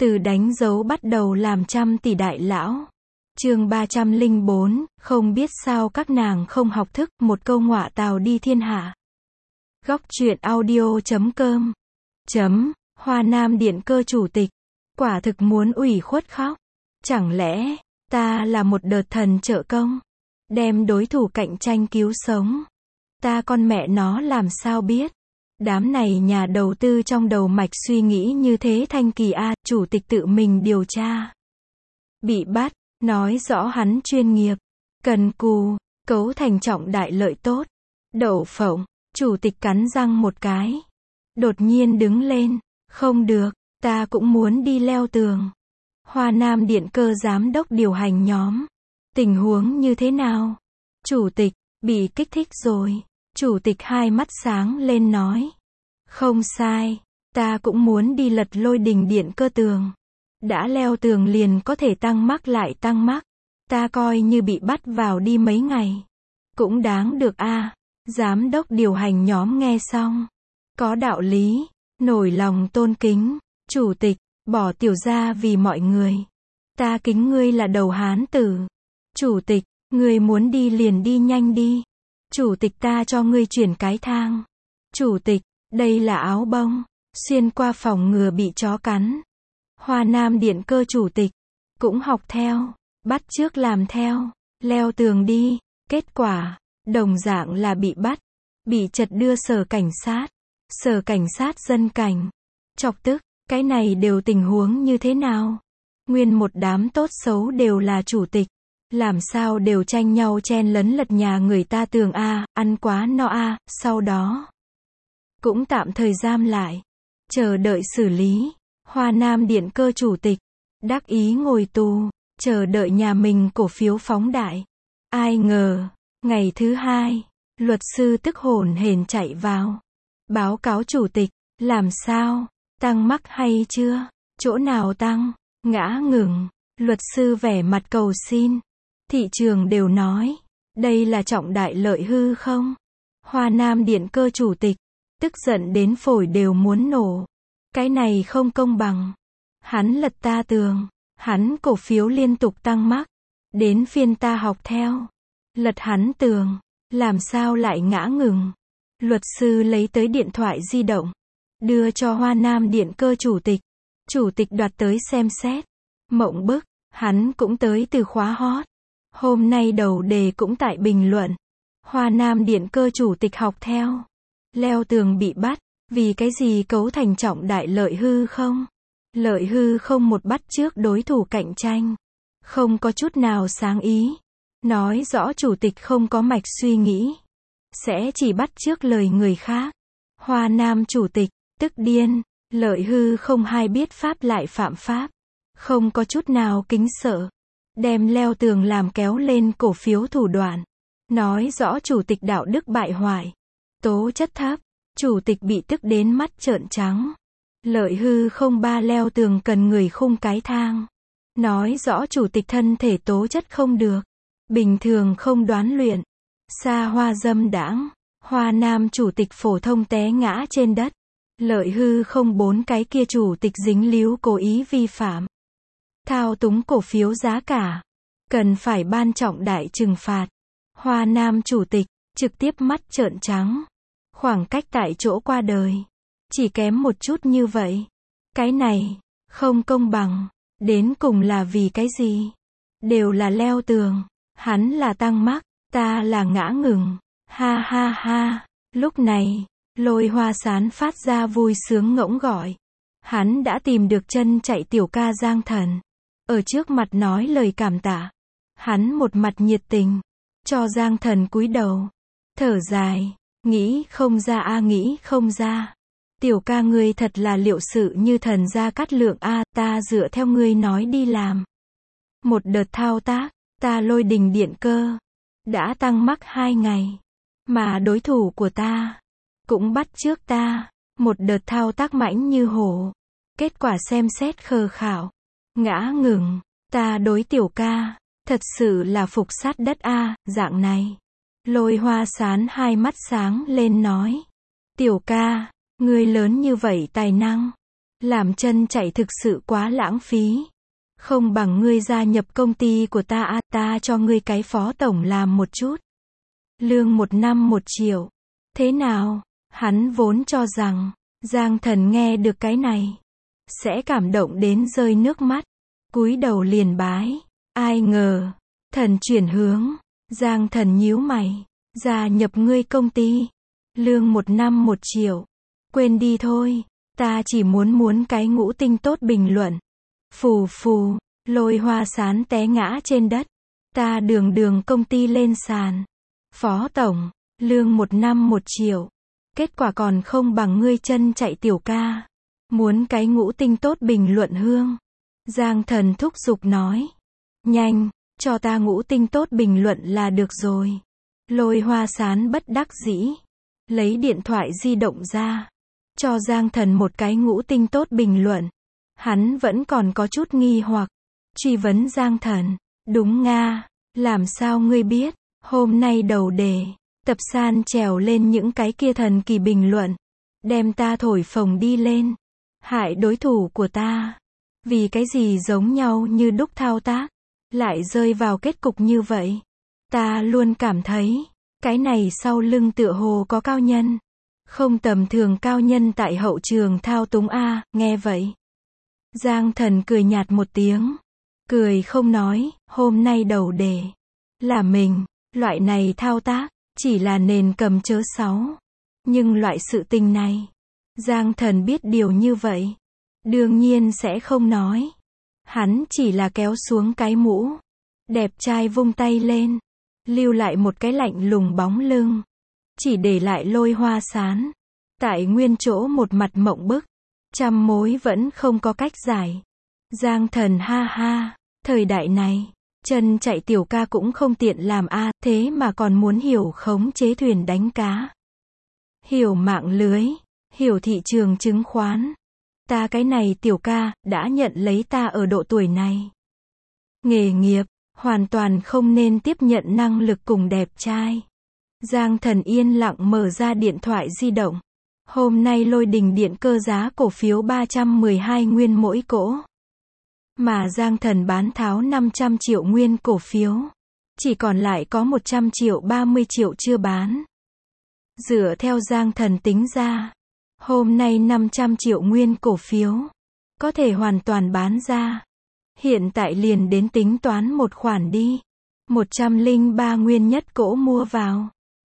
Từ đánh dấu bắt đầu làm trăm tỷ đại lão. Chương 304, không biết sao các nàng không học thức, một câu ngọa tào đi thiên hạ. Góc truyện audio.com. Hoa Nam Điện Cơ chủ tịch. Quả thực muốn ủy khuất khóc. Chẳng lẽ, ta là một đợt thần trợ công, đem đối thủ cạnh tranh cứu sống. Ta con mẹ nó làm sao biết. Đám này nhà đầu tư trong đầu mạch suy nghĩ như thế thanh kỳ a, chủ tịch tự mình điều tra. Bị bắt, nói rõ hắn chuyên nghiệp, cần cù, cấu thành trọng đại lợi tốt. Đậu phộng, chủ tịch cắn răng một cái. Đột nhiên đứng lên, không được, ta cũng muốn đi leo tường. Hoa Nam Điện Cơ giám đốc điều hành nhóm. Tình huống như thế nào? Chủ tịch, bị kích thích rồi. Chủ tịch hai mắt sáng lên nói. Không sai, ta cũng muốn đi lật lôi đình điện cơ tường. Đã leo tường liền có thể tăng mắc lại tăng mắc. Ta coi như bị bắt vào đi mấy ngày. Cũng đáng được a. Giám đốc điều hành nhóm nghe xong. Có đạo lý, nổi lòng tôn kính. Chủ tịch, bỏ tiểu ra vì mọi người. Ta kính ngươi là đầu hán tử. Chủ tịch, ngươi muốn đi liền đi nhanh đi. Chủ tịch ta cho ngươi chuyển cái thang. Chủ tịch, đây là áo bông, xuyên qua phòng ngừa bị chó cắn. Hoa Nam Điện Cơ chủ tịch, cũng học theo, bắt chước làm theo, leo tường đi, kết quả, đồng dạng là bị bắt, bị chật đưa sở cảnh sát dân cảnh, chọc tức, cái này đều tình huống như thế nào? Nguyên một đám tốt xấu đều là chủ tịch. Làm sao đều tranh nhau chen lấn lật nhà người ta tường a, ăn quá no a, sau đó cũng tạm thời giam lại, chờ đợi xử lý. Hoa Nam Điện Cơ chủ tịch, đắc ý ngồi tù, chờ đợi nhà mình cổ phiếu phóng đại. Ai ngờ, ngày thứ hai, luật sư tức hổn hển chạy vào. Báo cáo chủ tịch, làm sao, tăng mắc hay chưa, chỗ nào tăng, ngã ngừng, luật sư vẻ mặt cầu xin. Thị trường đều nói, đây là trọng đại lợi hư không? Hoa Nam Điện Cơ chủ tịch, tức giận đến phổi đều muốn nổ. Cái này không công bằng. Hắn lật ta tường, hắn cổ phiếu liên tục tăng mắc. Đến phiên ta học theo. Lật hắn tường, làm sao lại ngã ngừng? Luật sư lấy tới điện thoại di động, đưa cho Hoa Nam Điện Cơ chủ tịch. Chủ tịch đoạt tới xem xét. Mộng bức, hắn cũng tới từ khóa hot. Hôm nay đầu đề cũng tại bình luận. Hoa Nam Điện Cơ chủ tịch học theo. Leo tường bị bắt, vì cái gì cấu thành trọng đại lợi hư không? Lợi hư không một bắt chước đối thủ cạnh tranh. Không có chút nào sáng ý. Nói rõ chủ tịch không có mạch suy nghĩ. Sẽ chỉ bắt chước lời người khác. Hoa Nam chủ tịch, tức điên. Lợi hư không hay biết pháp lại phạm pháp. Không có chút nào kính sợ. Đem leo tường làm kéo lên cổ phiếu thủ đoạn. Nói rõ chủ tịch đạo đức bại hoại. Tố chất thấp. Chủ tịch bị tức đến mắt trợn trắng. Lợi hư không ba leo tường cần người khung cái thang. Nói rõ chủ tịch thân thể tố chất không được. Bình thường không đoán luyện. Xa hoa dâm đãng. Hoa Nam chủ tịch phổ thông té ngã trên đất. Lợi hư không bốn cái kia chủ tịch dính líu cố ý vi phạm. Thao túng cổ phiếu giá cả. Cần phải ban trọng đại trừng phạt. Hoa Nam chủ tịch, trực tiếp mắt trợn trắng. Khoảng cách tại chỗ qua đời. Chỉ kém một chút như vậy. Cái này, không công bằng. Đến cùng là vì cái gì? Đều là leo tường. Hắn là tăng mắc, ta là ngã ngừng. Ha ha ha. Lúc này, Lôi Hoa Sán phát ra vui sướng ngỗng gọi. Hắn đã tìm được chân chạy tiểu ca Giang Thần. Ở trước mặt nói lời cảm tạ. Hắn một mặt nhiệt tình. Cho Giang Thần cúi đầu. Thở dài. Nghĩ không ra a, nghĩ không ra. Tiểu ca ngươi thật là liệu sự như thần Gia Cát Lượng a, ta dựa theo ngươi nói đi làm. Một đợt thao tác, ta lôi đình điện cơ. Đã tăng mắc 2 ngày. Mà đối thủ của ta cũng bắt chước ta. Một đợt thao tác mãnh như hổ. Kết quả xem xét khờ khảo. Ngã ngừng. Ta đối tiểu ca. Thật sự là phục sát đất a, dạng này. Lôi Hoa Sán hai mắt sáng lên nói. Tiểu ca, ngươi lớn như vậy tài năng. Làm chân chạy thực sự quá lãng phí. Không bằng ngươi gia nhập công ty của ta ta cho ngươi cái phó tổng làm một chút. Lương 1 năm 1 triệu. Thế nào? Hắn vốn cho rằng, Giang Thần nghe được cái này, sẽ cảm động đến rơi nước mắt. Cúi đầu liền bái. Ai ngờ, thần chuyển hướng. Giang Thần nhíu mày. Gia nhập ngươi công ty. Lương 1 năm 1 triệu. Quên đi thôi. Ta chỉ muốn cái ngũ tinh tốt bình luận. Phù phù, Lôi Hoa Sán té ngã trên đất. Ta đường công ty lên sàn. Phó tổng, lương 1 năm 1 triệu. Kết quả còn không bằng ngươi chân chạy tiểu ca. Muốn cái ngũ tinh tốt bình luận hương. Giang Thần thúc giục nói. Nhanh, cho ta ngũ tinh tốt bình luận là được rồi. Lôi Hoa Sán bất đắc dĩ. Lấy điện thoại di động ra. Cho Giang Thần một cái ngũ tinh tốt bình luận. Hắn vẫn còn có chút nghi hoặc. Truy vấn Giang Thần. Đúng nga, làm sao ngươi biết? Hôm nay đầu đề. Tập san trèo lên những cái kia thần kỳ bình luận. Đem ta thổi phồng đi lên. Hại đối thủ của ta. Vì cái gì giống nhau như đúc thao tác. Lại rơi vào kết cục như vậy. Ta luôn cảm thấy. Cái này sau lưng tựa hồ có cao nhân. Không tầm thường cao nhân tại hậu trường thao túng nghe vậy. Giang Thần cười nhạt một tiếng. Cười không nói, hôm nay đầu đề. Là mình, loại này thao tác, chỉ là nền cầm chớ sáu. Nhưng loại sự tình này, Giang Thần biết điều như vậy. Đương nhiên sẽ không nói. Hắn chỉ là kéo xuống cái mũ. Đẹp trai vung tay lên. Lưu lại một cái lạnh lùng bóng lưng. Chỉ để lại Lôi Hoa Sán. Tại nguyên chỗ một mặt mộng bức. Trăm mối vẫn không có cách giải. Giang Thần ha ha. Thời đại này, chân chạy tiểu ca cũng không tiện làm thế mà còn muốn hiểu khống chế thuyền đánh cá. Hiểu mạng lưới. Hiểu thị trường chứng khoán. Ta cái này tiểu ca, đã nhận lấy ta ở độ tuổi này. Nghề nghiệp, hoàn toàn không nên tiếp nhận năng lực cùng đẹp trai. Giang Thần yên lặng mở ra điện thoại di động. Hôm nay Lôi Đình Điện cơ giá cổ phiếu 312 nguyên mỗi cỗ. Mà Giang Thần bán tháo 500 triệu nguyên cổ phiếu. Chỉ còn lại có 100 triệu 30 triệu chưa bán. Dựa theo Giang Thần tính ra. Hôm nay 500 triệu nguyên cổ phiếu. Có thể hoàn toàn bán ra. Hiện tại liền đến tính toán một khoản đi. 103 nguyên nhất cỗ mua vào.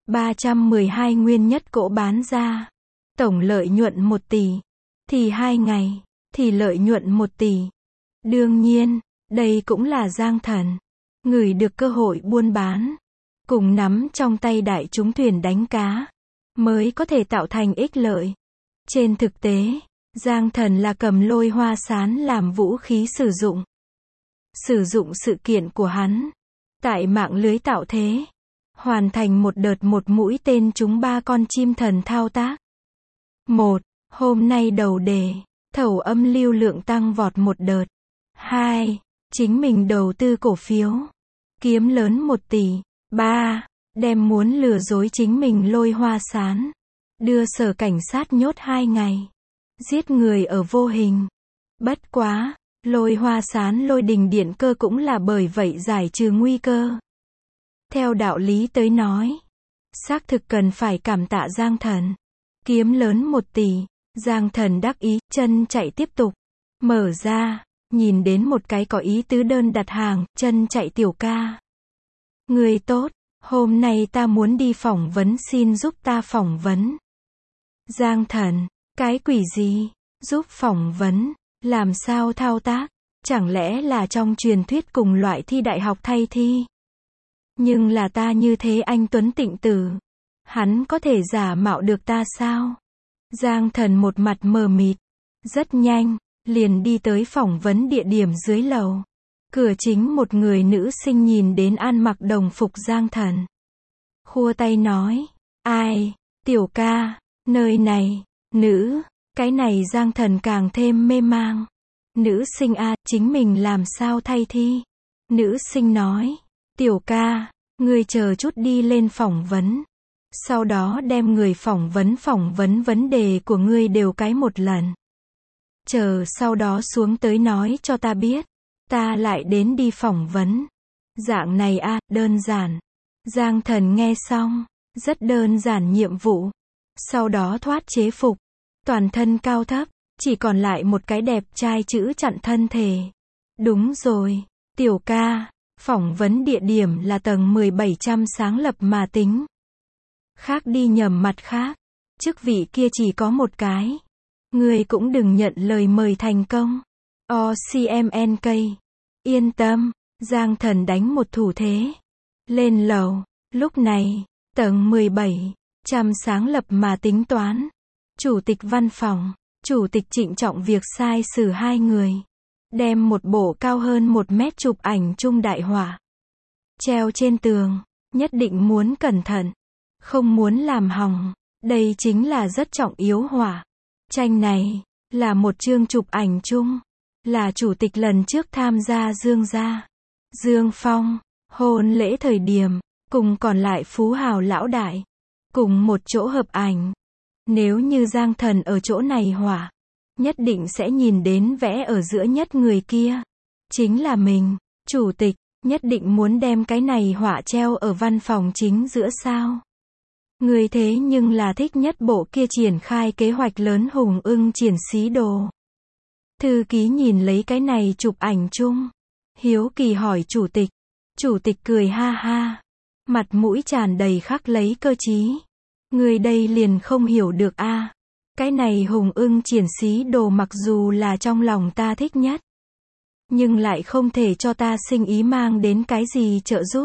312 nguyên nhất cỗ bán ra. Tổng lợi nhuận 1 tỷ. Thì 2 ngày. Thì lợi nhuận 1 tỷ. Đương nhiên, đây cũng là Giang Thần. Ngửi được cơ hội buôn bán. Cùng nắm trong tay đại chúng thuyền đánh cá. Mới có thể tạo thành ích lợi. Trên thực tế, Giang Thần là cầm Lôi Hoa Sán làm vũ khí sử dụng. Sử dụng sự kiện của hắn. Tại mạng lưới tạo thế. Hoàn thành một đợt một mũi tên trúng 3 con chim thần thao tác. 1. Hôm nay đầu đề. Thẩu âm lưu lượng tăng vọt một đợt. 2. Chính mình đầu tư cổ phiếu. Kiếm lớn 1 tỷ. 3. Đem muốn lừa dối chính mình Lôi Hoa Sán. Đưa sở cảnh sát nhốt 2 ngày. Giết người ở vô hình. Bất quá, Lôi Hoa Sán Lôi Đình Điện cơ cũng là bởi vậy giải trừ nguy cơ. Theo đạo lý tới nói, xác thực cần phải cảm tạ Giang Thần. Kiếm lớn 1 tỷ. Giang Thần đắc ý, chân chạy tiếp tục. Mở ra, nhìn đến một cái có ý tứ đơn đặt hàng, chân chạy tiểu ca. Người tốt, hôm nay ta muốn đi phỏng vấn, xin giúp ta phỏng vấn. Giang Thần, cái quỷ gì? Giúp phỏng vấn, làm sao thao tác? Chẳng lẽ là trong truyền thuyết cùng loại thi đại học thay thi? Nhưng là ta như thế anh Tuấn Tịnh Tử. Hắn có thể giả mạo được ta sao? Giang Thần một mặt mờ mịt. Rất nhanh, liền đi tới phỏng vấn địa điểm dưới lầu. Cửa chính một người nữ sinh nhìn đến ăn mặc đồng phục Giang Thần. Khua tay nói. Ai? Tiểu ca, nơi này, nữ. Cái này Giang Thần càng thêm mê mang. Nữ sinh chính mình làm sao thay thi? Nữ sinh nói. Tiểu ca, ngươi chờ chút đi lên phỏng vấn. Sau đó đem người phỏng vấn vấn đề của ngươi đều cái một lần. Chờ sau đó xuống tới nói cho ta biết. Ta lại đến đi phỏng vấn. Dạng này a, đơn giản. Giang Thần nghe xong, rất đơn giản nhiệm vụ. Sau đó thoát chế phục, toàn thân cao thấp, chỉ còn lại một cái đẹp trai chữ chặn thân thể. Đúng rồi, tiểu ca, phỏng vấn địa điểm là tầng 1700 sáng lập mà tính. Khác đi nhầm mặt khác, chức vị kia chỉ có một cái. Người cũng đừng nhận lời mời thành công. OCMNK. Yên tâm, Giang Thần đánh một thủ thế. Lên lầu, lúc này, tầng 1700 sáng lập mà tính toán. Chủ tịch văn phòng, chủ tịch trịnh trọng việc sai xử hai người. Đem một bộ cao hơn 1 mét chụp ảnh chung đại họa. Treo trên tường, nhất định muốn cẩn thận. Không muốn làm hỏng. Đây chính là rất trọng yếu họa. Tranh này, là một chương chụp ảnh chung. Là chủ tịch lần trước tham gia Dương gia. Dương Phong, hôn lễ thời điểm, cùng còn lại phú hào lão đại. Cùng một chỗ hợp ảnh. Nếu như Giang Thần ở chỗ này họa, nhất định sẽ nhìn đến vẽ ở giữa nhất người kia. Chính là mình, chủ tịch, nhất định muốn đem cái này họa treo ở văn phòng chính giữa sao. Người thế nhưng là thích nhất bộ kia triển khai kế hoạch lớn hùng ưng triển xí đồ. Thư ký nhìn lấy cái này chụp ảnh chung. Hiếu kỳ hỏi chủ tịch. Chủ tịch cười ha ha. Mặt mũi tràn đầy khắc lấy cơ trí. Người đây liền không hiểu được a. Cái này hùng ưng triển xí đồ mặc dù là trong lòng ta thích nhất. Nhưng lại không thể cho ta sinh ý mang đến cái gì trợ giúp.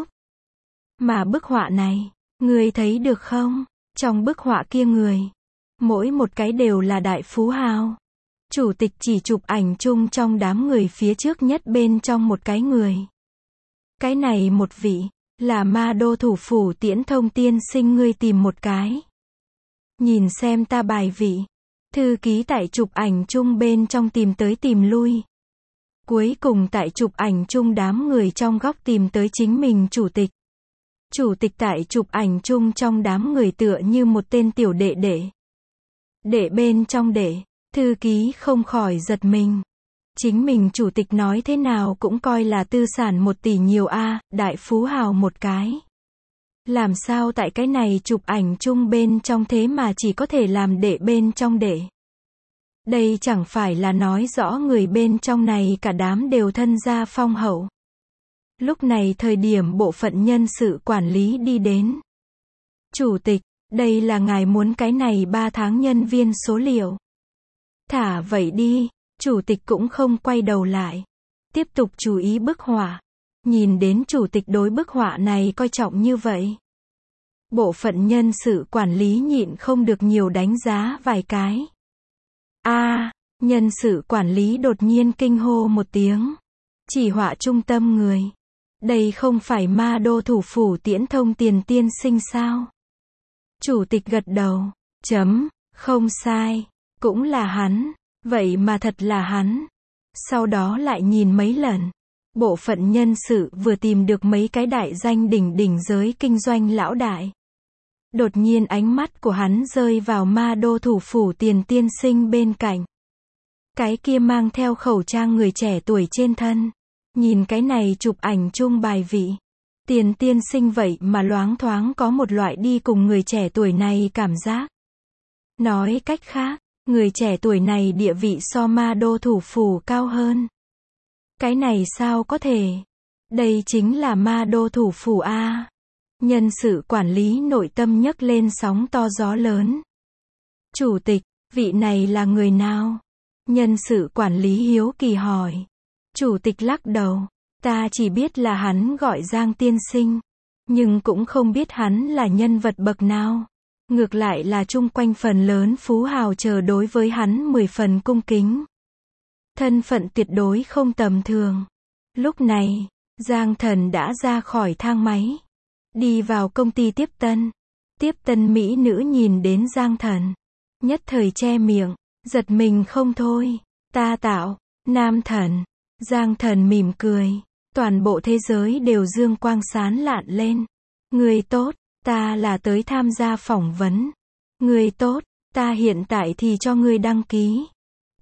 Mà bức họa này, người thấy được không? Trong bức họa kia người, mỗi một cái đều là đại phú hào. Chủ tịch chỉ chụp ảnh chung trong đám người phía trước nhất bên trong một cái người. Cái này một vị, là ma đô thủ phủ Tiễn Thông tiên sinh, ngươi tìm một cái. Nhìn xem ta bài vị. Thư ký tại chụp ảnh chung bên trong tìm tới tìm lui. Cuối cùng tại chụp ảnh chung đám người trong góc tìm tới chính mình chủ tịch. Chủ tịch tại chụp ảnh chung trong đám người tựa như một tên tiểu đệ đệ. Đệ bên trong đệ, thư ký không khỏi giật mình. Chính mình chủ tịch nói thế nào cũng coi là tư sản 1 tỷ nhiều a, đại phú hào một cái. Làm sao tại cái này chụp ảnh chung bên trong thế mà chỉ có thể làm đệ bên trong đệ. Đây chẳng phải là nói rõ người bên trong này cả đám đều thân gia phong hậu. Lúc này thời điểm bộ phận nhân sự quản lý đi đến. Chủ tịch, đây là ngài muốn cái này 3 tháng nhân viên số liệu. Thả vậy đi, chủ tịch cũng không quay đầu lại. Tiếp tục chú ý bức họa. Nhìn đến chủ tịch đối bức họa này coi trọng như vậy. Bộ phận nhân sự quản lý nhịn không được nhiều đánh giá vài cái. Nhân sự quản lý đột nhiên kinh hô một tiếng. Chỉ họa trung tâm người. Đây không phải ma đô thủ phủ Tiễn Thông tiền tiên sinh sao? Chủ tịch gật đầu. Không sai. Cũng là hắn. Vậy mà thật là hắn. Sau đó lại nhìn mấy lần. Bộ phận nhân sự vừa tìm được mấy cái đại danh đỉnh đỉnh giới kinh doanh lão đại. Đột nhiên ánh mắt của hắn rơi vào ma đô thủ phủ Tiền tiên sinh bên cạnh. Cái kia mang theo khẩu trang người trẻ tuổi trên thân. Nhìn cái này chụp ảnh chung bài vị. Tiền tiên sinh vậy mà loáng thoáng có một loại đi cùng người trẻ tuổi này cảm giác. Nói cách khác, người trẻ tuổi này địa vị so ma đô thủ phủ cao hơn. Cái này sao có thể? Đây chính là ma đô thủ phủ a. Nhân sự quản lý nội tâm nhấc lên sóng to gió lớn. Chủ tịch, vị này là người nào? Nhân sự quản lý hiếu kỳ hỏi. Chủ tịch lắc đầu. Ta chỉ biết là hắn gọi Giang tiên sinh. Nhưng cũng không biết hắn là nhân vật bậc nào. Ngược lại là chung quanh phần lớn phú hào chờ đối với hắn 10 phần cung kính. Thân phận tuyệt đối không tầm thường. Lúc này, Giang Thần đã ra khỏi thang máy. Đi vào công ty tiếp tân. Tiếp tân mỹ nữ nhìn đến Giang Thần. Nhất thời che miệng, giật mình không thôi. Ta tạo, nam thần. Giang Thần mỉm cười. Toàn bộ thế giới đều dương quang sáng lạn lên. Người tốt, ta là tới tham gia phỏng vấn. Người tốt, ta hiện tại thì cho ngươi đăng ký.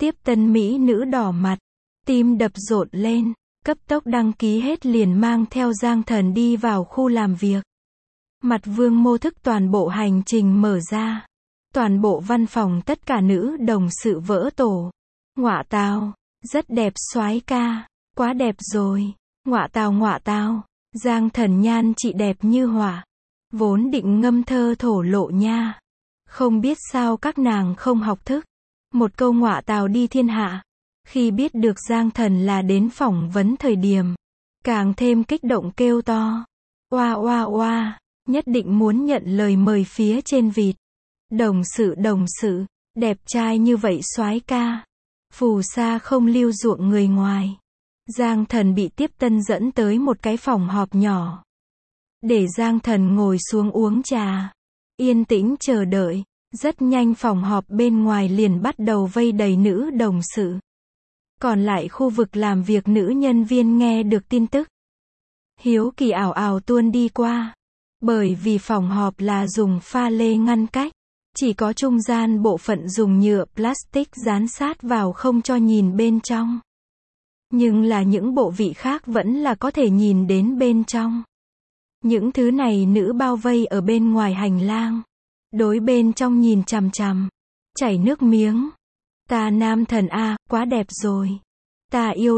Tiếp tân mỹ nữ đỏ mặt, tim đập rộn lên, cấp tốc đăng ký hết liền mang theo Giang Thần đi vào khu làm việc. Mặt Vương Mô thức toàn bộ hành trình mở ra. Toàn bộ văn phòng tất cả nữ đồng sự vỡ tổ. Ngọa tào, rất đẹp soái ca, quá đẹp rồi. Ngọa tào, Giang Thần nhan chị đẹp như hỏa. Vốn định ngâm thơ thổ lộ nha. Không biết sao các nàng không học thức. Một câu ngọa tào đi thiên hạ. Khi biết được Giang Thần là đến phỏng vấn thời điểm, càng thêm kích động kêu to. Oa oa oa, nhất định muốn nhận lời mời phía trên vịt. Đồng sự, đẹp trai như vậy soái ca. Phù sa không lưu ruộng người ngoài. Giang Thần bị tiếp tân dẫn tới một cái phòng họp nhỏ. Để Giang Thần ngồi xuống uống trà. Yên tĩnh chờ đợi. Rất nhanh phòng họp bên ngoài liền bắt đầu vây đầy nữ đồng sự. Còn lại khu vực làm việc nữ nhân viên nghe được tin tức. Hiếu kỳ ảo ảo tuôn đi qua. Bởi vì phòng họp là dùng pha lê ngăn cách. Chỉ có trung gian bộ phận dùng nhựa plastic dán sát vào không cho nhìn bên trong. Nhưng là những bộ vị khác vẫn là có thể nhìn đến bên trong. Những thứ này nữ bao vây ở bên ngoài hành lang. Đối bên trong nhìn chằm chằm. Chảy nước miếng. Ta nam thần a, quá đẹp rồi. Ta yêu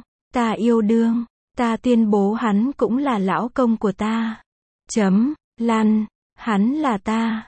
đương. Ta tuyên bố hắn cũng là lão công của ta. Lăn. Hắn là ta.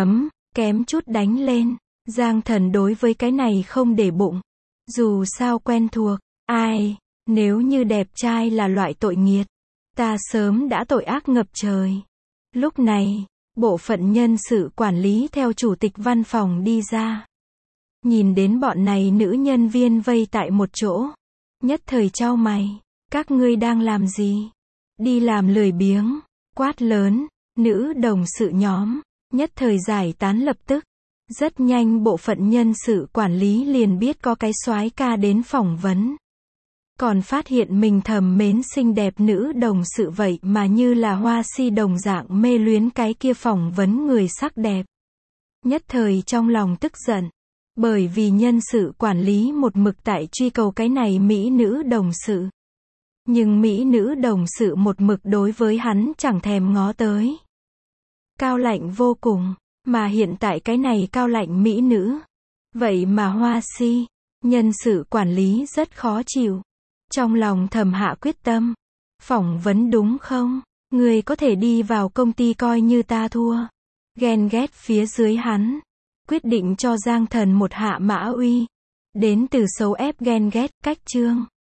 Kém chút đánh lên. Giang Thần đối với cái này không để bụng. Dù sao quen thuộc. Ai, nếu như đẹp trai là loại tội nghiệt. Ta sớm đã tội ác ngập trời. Lúc này, bộ phận nhân sự quản lý theo chủ tịch văn phòng đi ra. Nhìn đến bọn này nữ nhân viên vây tại một chỗ. Nhất thời chau mày. Các ngươi đang làm gì? Đi làm lười biếng. Quát lớn. Nữ đồng sự nhóm. Nhất thời giải tán lập tức. Rất nhanh bộ phận nhân sự quản lý liền biết có cái soái ca đến phỏng vấn. Còn phát hiện mình thầm mến xinh đẹp nữ đồng sự vậy mà như là hoa si đồng dạng mê luyến cái kia phỏng vấn người sắc đẹp. Nhất thời trong lòng tức giận. Bởi vì nhân sự quản lý một mực tại truy cầu cái này mỹ nữ đồng sự. Nhưng mỹ nữ đồng sự một mực đối với hắn chẳng thèm ngó tới. Cao lạnh vô cùng. Mà hiện tại cái này cao lạnh mỹ nữ. Vậy mà hoa si. Nhân sự quản lý rất khó chịu. Trong lòng thầm hạ quyết tâm. Phỏng vấn đúng không? Người có thể đi vào công ty coi như ta thua. Ghen ghét phía dưới hắn. Quyết định cho Giang Thần một hạ mã uy. Đến từ xấu ép ghen ghét, cách chương.